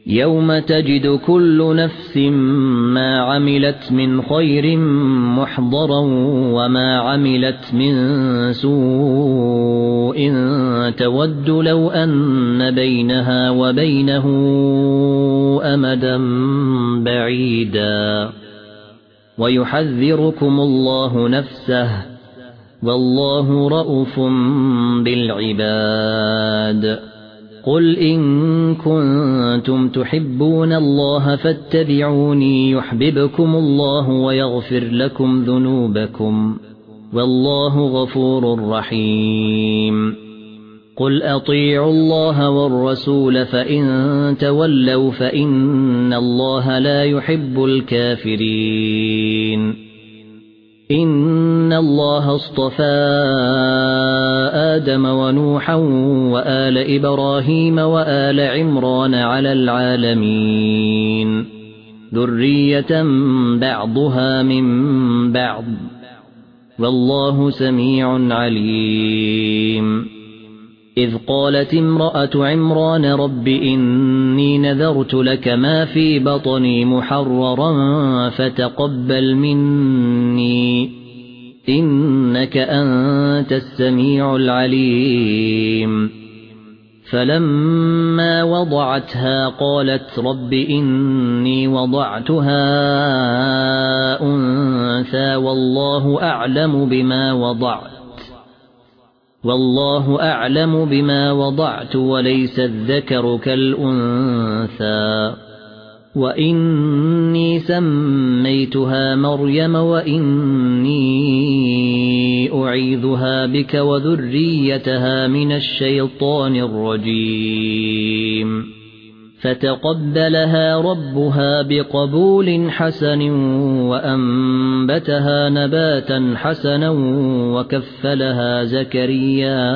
يوم تجد كل نفس ما عملت من خير محضرا وما عملت من سوء تود لو أن بينها وبينه أمدا بعيدا ويحذركم الله نفسه والله رءوف بالعباد قل إن كنتم تحبون الله فاتبعوني يحببكم الله ويغفر لكم ذنوبكم والله غفور رحيم قل أطيعوا الله والرسول فإن تولوا فإن الله لا يحب الكافرين إن الله اصطفى آدم ونوحا وآل إبراهيم وآل عمران على العالمين ذرية بعضها من بعض والله سميع عليم إذ قالت امرأة عمران رب إني نذرت لك ما في بطني محررا فتقبل مني إنك أنت السميع العليم فلما وضعتها قالت رب إني وضعتها أنثى والله أعلم بما وضعت وليس الذكر كالأنثى وإني سميتها مريم وإني أعيذها بك وذريتها من الشيطان الرجيم فتقبلها ربها بقبول حسن وأنبتها نباتا حسنا وكفلها زكريا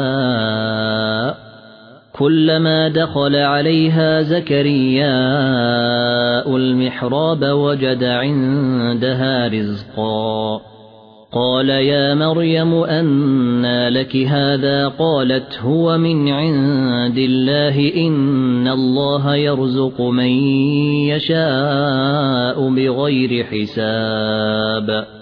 كلما دخل عليها زكريا المحراب وجد عندها رزقا قال يا مريم أنى لك هذا قالت هو من عند الله إن الله يرزق من يشاء بغير حساب